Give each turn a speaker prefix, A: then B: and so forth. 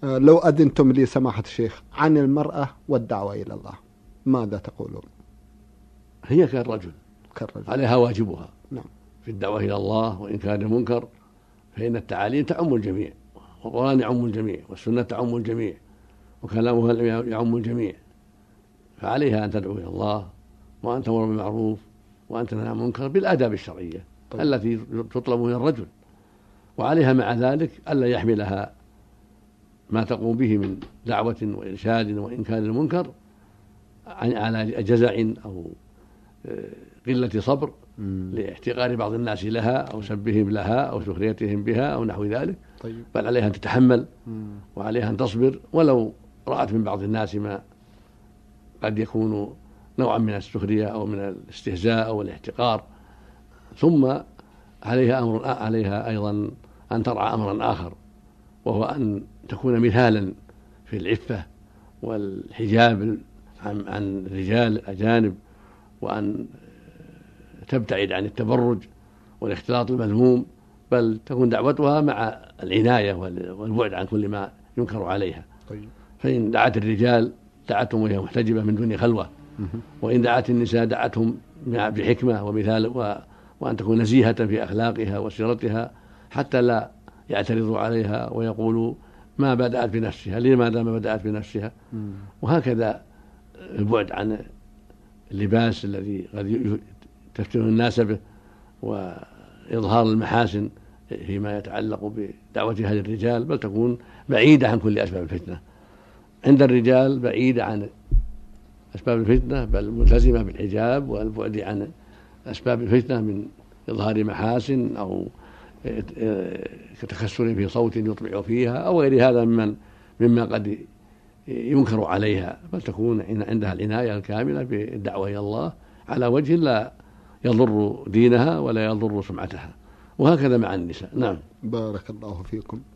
A: لو أذنتم لي سماحة الشيخ عن المرأة والدعوة إلى الله ماذا تقولون؟
B: هي كالرجل عليها واجبها.
A: نعم. في
B: الدعوة إلى الله وإن كان المنكر، فإن التعاليم تعم الجميع، والقرآن يعم الجميع، والسنة تعم الجميع، وكلامها يعم الجميع، فعليها أن تدعو إلى الله وأن تأمر بالمعروف وأن تنهى عن المنكر بالآداب الشرعية التي تطلب من الرجل، وعليها مع ذلك ألا يحملها ما تقوم به من دعوة وإرشاد وإنكار المنكر على جزع أو قلة صبر لاحتقار بعض الناس لها أو سبهم لها أو سخريتهم بها أو نحو ذلك. بل عليها أن تتحمل وعليها أن تصبر ولو رأت من بعض الناس ما قد يكون نوعا من السخرية أو من الاستهزاء أو الاحتقار. ثم عليها أيضا أن ترعى أمرا آخر، وهو أن تكون مثالا في العفة والحجاب عن الرجال الأجانب، وأن تبتعد عن التبرج والاختلاط المذموم، بل تكون دعوتها مع العناية والبعد عن كل ما ينكر عليها. فإن دعت الرجال دعتهم وهي محتجبة من دون خلوة، وإن دعت النساء دعتهم بحكمة ومثال، وأن تكون نزيهة في أخلاقها وسيرتها حتى لا يعترضوا عليها ويقولوا ما بدأت بنفسها، لماذا ما بدأت بنفسها. وهكذا البعد عن اللباس الذي قد تفتن الناس به، وإظهار المحاسن فيما يتعلق بدعوتها للرجال، بل تكون بعيدة عن كل أسباب الفتنة. عند الرجال بعيدة عن أسباب الفتنة، بل ملتزمة بالحجاب والبعد عن أسباب الفتنة من إظهار محاسن أو كتكسر في صوت يطبع فيها أو غير هذا مما قد ينكر عليها، بل تكون عندها العناية الكاملة بالدعوة إلى الله على وجه لا يضر دينها ولا يضر سمعتها، وهكذا مع النساء. نعم.
A: بارك الله فيكم.